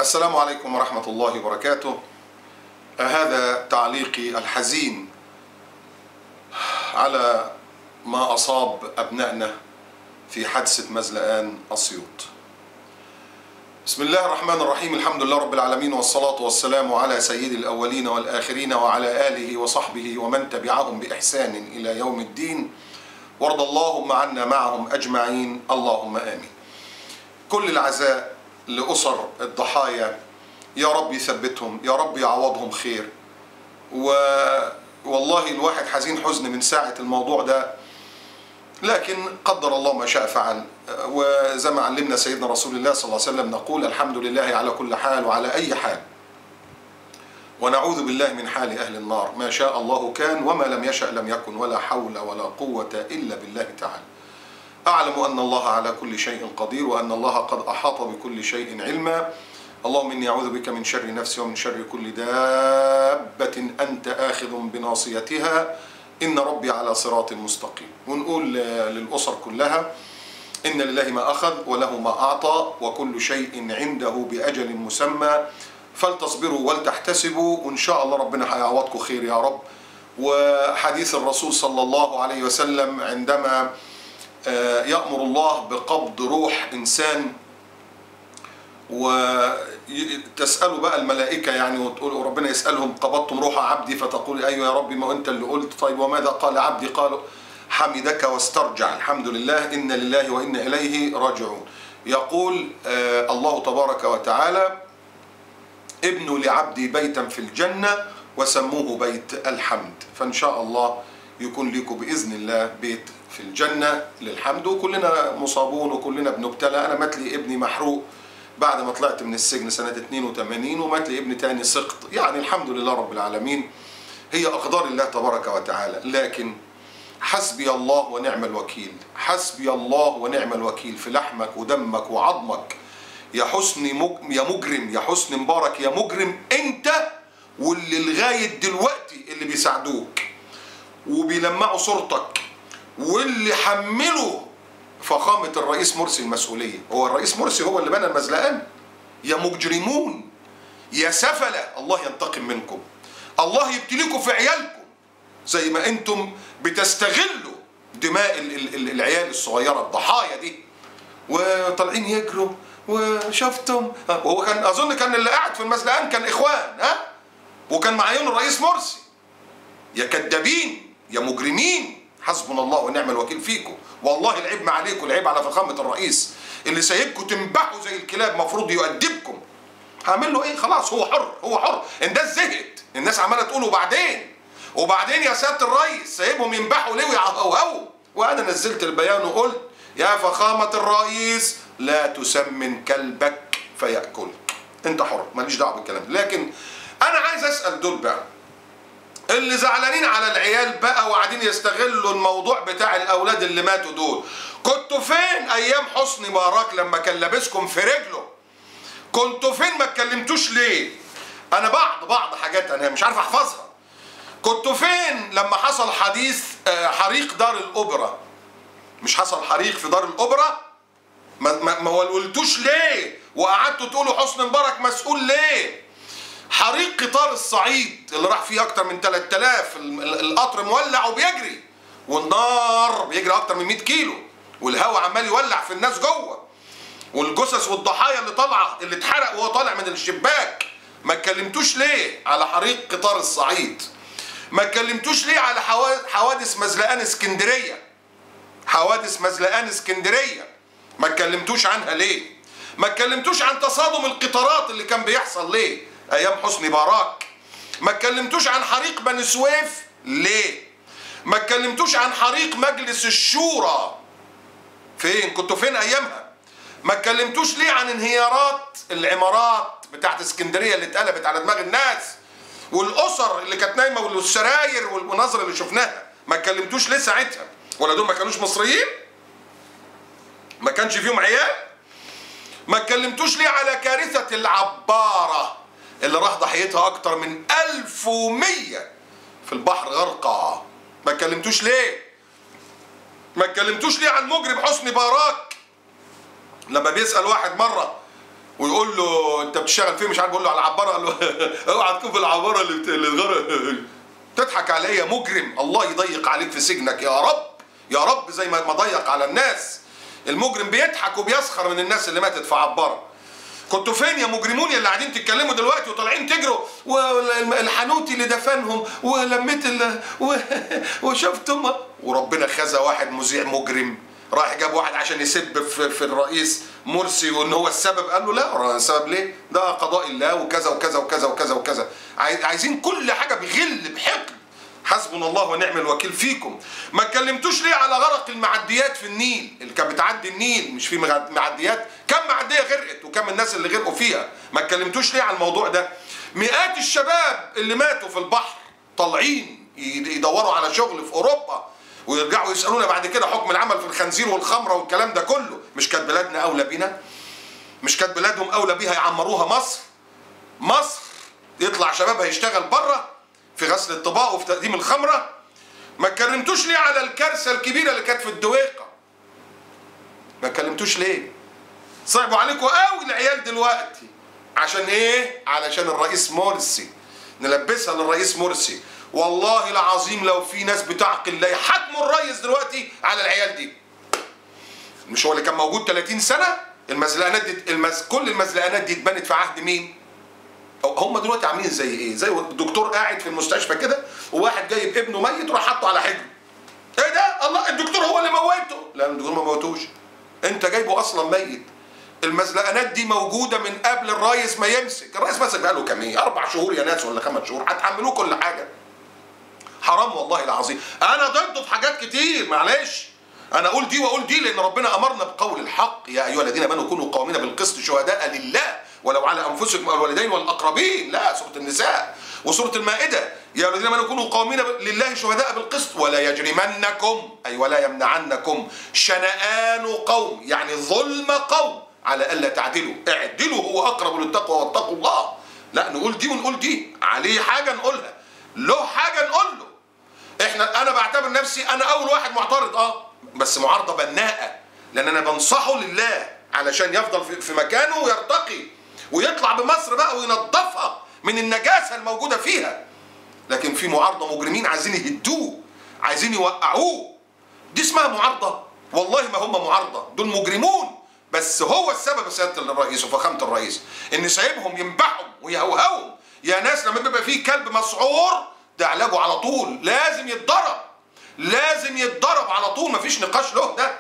السلام عليكم ورحمة الله وبركاته. هذا تعليقي الحزين على ما أصاب أبنائنا في حادثة مزلقان أسيوط. بسم الله الرحمن الرحيم، الحمد لله رب العالمين، والصلاة والسلام على سيد الأولين والآخرين وعلى آله وصحبه ومن تبعهم بإحسان إلى يوم الدين، وارض اللهم عنا معهم أجمعين، اللهم آمين. كل العزاء لأسر الضحايا، يا رب يثبتهم، يا رب يعوضهم خير. والله الواحد حزين حزن من ساعة الموضوع ده، لكن قدر الله ما شاء فعل. وزي ما علمنا سيدنا رسول الله صلى الله عليه وسلم نقول الحمد لله على كل حال وعلى أي حال، ونعوذ بالله من حال أهل النار. ما شاء الله كان وما لم يشأ لم يكن، ولا حول ولا قوة إلا بالله تعالى. أعلم أن الله على كل شيء قدير، وأن الله قد أحاط بكل شيء علما. اللهم إني أعوذ بك من شر نفسي ومن شر كل دابة أنت آخذ بناصيتها، إن ربي على صراط مستقيم. ونقول للأسر كلها إن لله ما أخذ وله ما أعطى، وكل شيء عنده بأجل مسمى، فلتصبروا ولتحتسبوا، وإن شاء الله ربنا هيعوضكم خير يا رب. وحديث الرسول صلى الله عليه وسلم عندما يأمر الله بقبض روح إنسان، وتسألوا بقى الملائكة يعني، وتقول ربنا يسألهم قبضتم روح عبدي؟ فتقول أيوة يا ربي، ما أنت اللي قلت. طيب وماذا قال عبدي؟ قالوا حمدك واسترجع، الحمد لله، إن لله وإنا إليه راجعون. يقول الله تبارك وتعالى ابنوا لعبدي بيتا في الجنة وسموه بيت الحمد. فإن شاء الله يكون لكم بإذن الله بيت في الجنة للحمد. وكلنا مصابون وكلنا بنبتلى. أنا مات لي ابني محروق بعد ما طلعت من السجن سنة 82، ومات لي ابن تاني سقط. يعني الحمد لله رب العالمين، هي أقدار الله تبارك وتعالى. لكن حسبي الله ونعم الوكيل، حسبي الله ونعم الوكيل في لحمك ودمك وعظمك يا حسن يا مجرم، يا حسن مبارك يا مجرم، انت واللي لغاية دلوقتي اللي بيساعدوك وبيلمعوا صورتك واللي حملوا فخامة الرئيس مرسي المسؤولية. هو الرئيس مرسي هو اللي بنى المزلقان؟ يا مجرمون يا سفلة، الله ينتقم منكم، الله يبتليكم في عيالكم زي ما انتم بتستغلوا دماء العيال الصغيرة الضحايا دي، وطالعين يجروا وشفتم. وهو كان اظن كان اللي قاعد في المزلقان كان اخوان، وكان معين الرئيس مرسي. يا كدابين يا مجرمين، حسبنا الله ونعم الوكيل فيكم. والله العيب ما عليكم، العيب على فخامة الرئيس اللي سايبكم تنبحوا زي الكلاب. مفروض يؤدبكم. هعمل له ايه؟ خلاص هو حر، هو حر. الناس زهقت، الناس عماله تقول وبعدين يا سيادة الرئيس سايبهم ينبحوا ليه ويعهوهوا؟ وانا نزلت البيان وقلت يا فخامة الرئيس لا تسمن كلبك فيأكلك، انت حر، ماليش دعوه بالكلام. لكن انا عايز اسال دول بقى اللي زعلانين على العيال بقى وقاعدين يستغلوا الموضوع بتاع الاولاد اللي ماتوا دول، كنتوا فين ايام حسني مبارك لما كان لابسكم في رجله؟ كنتوا فين؟ ما اتكلمتوش ليه؟ انا بعض حاجات انا مش عارف احفظها. كنتوا فين لما حصل حديث حريق دار الاوبرا؟ مش حصل حريق في دار الاوبرا؟ ما قلتوش ليه؟ وقعدتوا تقولوا حسني مبارك مسؤول ليه؟ حريق قطار الصعيد اللي راح فيه اكتر من 3000، القطر مولع وبيجري، والنار بيجري اكتر من 100 كيلو، والهواء عمال يولع في الناس جوه، والجثث والضحايا اللي طالعه اللي اتحرق وهو طالع من الشباك. ما اتكلمتوش ليه على حريق قطار الصعيد؟ ما اتكلمتوش ليه على حوادث مزلقان اسكندريه؟ حوادث مزلقان اسكندريه ما اتكلمتوش عنها ليه؟ ما اتكلمتوش عن تصادم القطارات اللي كان بيحصل ليه ايام حسني مبارك؟ ما اتكلمتوش عن حريق بني سويف ليه؟ ما اتكلمتوش عن حريق مجلس الشورى، فين كنتوا؟ فين ايامها؟ ما اتكلمتوش ليه عن انهيارات العمارات بتاعت اسكندريه اللي اتقلبت على دماغ الناس، والاسر اللي كانت نايمه، والسراير والمناظر اللي شفناها؟ ما اتكلمتوش ليه ساعتها؟ ولا دول ما كانوش مصريين؟ ما كانش فيهم عيال؟ ما اتكلمتوش ليه على كارثه العباره اللي راح ضحيتها اكتر من 1100 في البحر غرقى؟ ما اتكلمتوش ليه؟ ما اتكلمتوش ليه عن مجرم حسني مبارك لما بيسأل واحد مرة ويقول له انت بتشتغل فين؟ مش عارف، بيقول له على العباره، قال له اوعى تكون في العباره اللي اتغرق. تضحك على ايه يا مجرم؟ الله يضيق عليك في سجنك يا رب، يا رب، زي ما ضيق على الناس. المجرم بيضحك وبيسخر من الناس اللي ماتت في عباره. كنتوا فين يا مجرمون اللي قاعدين تتكلموا دلوقتي وطالعين تجروا؟ والحنوتي اللي دفنهم ولميت وشفتم. وربنا خزى واحد مذيع مجرم راح جاب واحد عشان يسب في الرئيس مرسي وان هو السبب. قال له لا، السبب ليه؟ ده قضاء الله وكذا وكذا وكذا وكذا وكذا. عايزين كل حاجه بغل بحقد. حسبنا الله ونعم الوكيل فيكم. ما اتكلمتوش ليه على غرق المعديات في النيل اللي كانت بتعدي النيل؟ مش في معديات؟ كم معديه غرقت وكم الناس اللي غرقوا فيها؟ ما اتكلمتوش ليه على الموضوع ده؟ مئات الشباب اللي ماتوا في البحر طالعين يدوروا على شغل في اوروبا ويرجعوا يسالونا بعد كده حكم العمل في الخنزير والخمره والكلام ده كله. مش كانت بلادنا اولى بينا؟ مش كانت بلادهم اولى بيها يعمروها؟ مصر يطلع شبابها يشتغل بره في غسل الطباق وفي تقديم الخمره. ما اتكلمتوش ليه على الكارثه الكبيره اللي كانت في الدويقه؟ ما اتكلمتوش ليه؟ صعبوا عليكم قوي العيال دلوقتي. عشان ايه؟ علشان الرئيس مرسي. نلبسها للرئيس مرسي. والله العظيم لو في ناس بتعقل لا يحاكموا الرئيس دلوقتي على العيال دي. مش هو اللي كان موجود 30 سنه؟ المزلقانات دي كل المزلقانات دي اتبنت في عهد مين؟ هم دلوقتي عاملين زي ايه؟ زي الدكتور قاعد في المستشفى كده وواحد جايب ابنه ميت وراح حاطه على حجره. ايه ده؟ الله، الدكتور هو اللي موته. لا، الدكتور ما موتوش، انت جايبه اصلا ميت. المزلقانات دي موجوده من قبل الرئيس ما يمسك. الرئيس مسك بقاله كام ايه؟ 4 شهور يا ناس ولا 5 شهور؟ هتحملوه كل حاجه. حرام والله العظيم. انا ضده في حاجات كتير، معلش. انا اقول دي واقول دي لان ربنا امرنا بقول الحق. يا ايها الذين امنوا كونوا قوامين بالقسط شهداء لله ولو على انفسكم او الوالدين والاقربين. لا، سوره النساء وسوره المائده. يا ايها الذين امنوا كونوا قوامين لله شهداء بالقسط ولا يجرمنكم اي ولا يمنعنكم شنآن قوم، يعني ظلم قوم، على الا تعدلوا، اعدلوا هو اقرب للتقوى واتقوا الله. لا، نقول دي ونقول دي. عليه حاجه نقولها، له حاجه نقول له. انا بعتبر نفسي انا اول واحد معترض، بس معارضه بناءه، لان انا بنصحه لله علشان يفضل في مكانه ويرتقي ويطلع بمصر بقى وينظفها من النجاسه الموجوده فيها. لكن في معارضه مجرمين عايزين يهدوه، عايزين يوقعوه. دي اسمها معارضه؟ والله ما هم معارضه، دول مجرمون. بس هو السبب سياده الرئيس وفخامه الرئيس ان سايبهم ينبحوا ويهوهوا. يا ناس لما بيبقى فيه كلب مسعور ده علاجه على طول لازم يتضرب، لازم يتضرب على طول، مفيش نقاش له. ده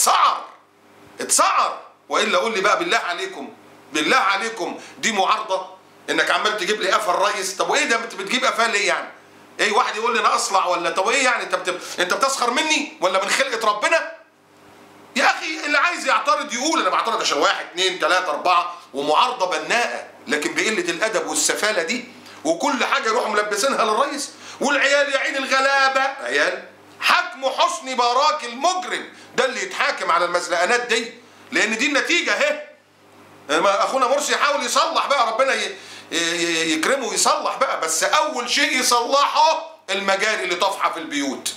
اتسعر. والا قول لي بقى بالله عليكم، بالله عليكم، دي معارضه؟ انك عمال تجيب لي قفا الريس. طب وايه ده؟ انت بتجيب قفاه ليه يعني؟ ايه واحد يقول لي انا اصلع ولا؟ طب ايه يعني؟ انت بتسخر مني ولا من خلقه ربنا؟ يا اخي اللي عايز يعترض يقول انا بعترض عشان 1 2 3 4 ومعارضه بناءه. لكن بقله الادب والسفاله دي وكل حاجه يروحوا ملبسينها للريس. والعيال يا عين الغلابه، عيال حكموا حسني باراك المجرم ده اللي يتحاكم على المزلقانات دي، لان دي النتيجه اهي. اخونا مرسي يحاول يصلح بقى، ربنا يكرمه ويصلح بقى. بس اول شيء يصلحه المجاري اللي طافحه في البيوت.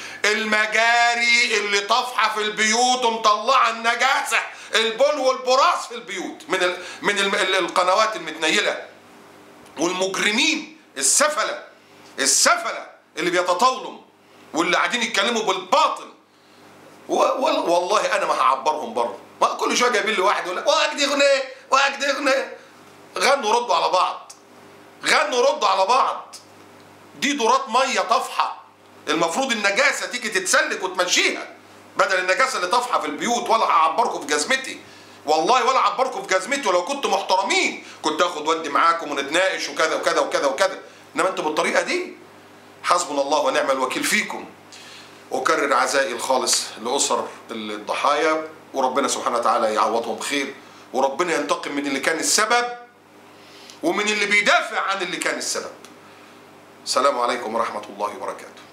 المجاري اللي طافحه في البيوت ومطلعه النجاسه، البول والبراز في البيوت من القنوات المتنيله. والمجرمين السفله اللي بيتطاولوا واللي قاعدين يتكلموا بالباطل. والله انا ما هعبرهم برضه. ما كل شويه جايبين لي واحد يقول لك واجد اغنيه غنوا ردوا على بعض. دي دورات ميه طافحه، المفروض النجاسه تيجي تتسلك وتمشيها بدل النجاسه اللي طافحه في البيوت. ولا هعبركم في جزمتي والله، ولا هعبركم في جزمتي. ولو كنتوا محترمين كنت اخد ودي معاكم ونتناقش وكذا وكذا وكذا وكذا. انما انتوا بالطريقه دي. حسبنا الله ونعم الوكيل فيكم. أكرر عزائي الخالص لأسر الضحايا، وربنا سبحانه وتعالى يعوضهم خير، وربنا ينتقم من اللي كان السبب ومن اللي بيدافع عن اللي كان السبب. السلام عليكم ورحمة الله وبركاته.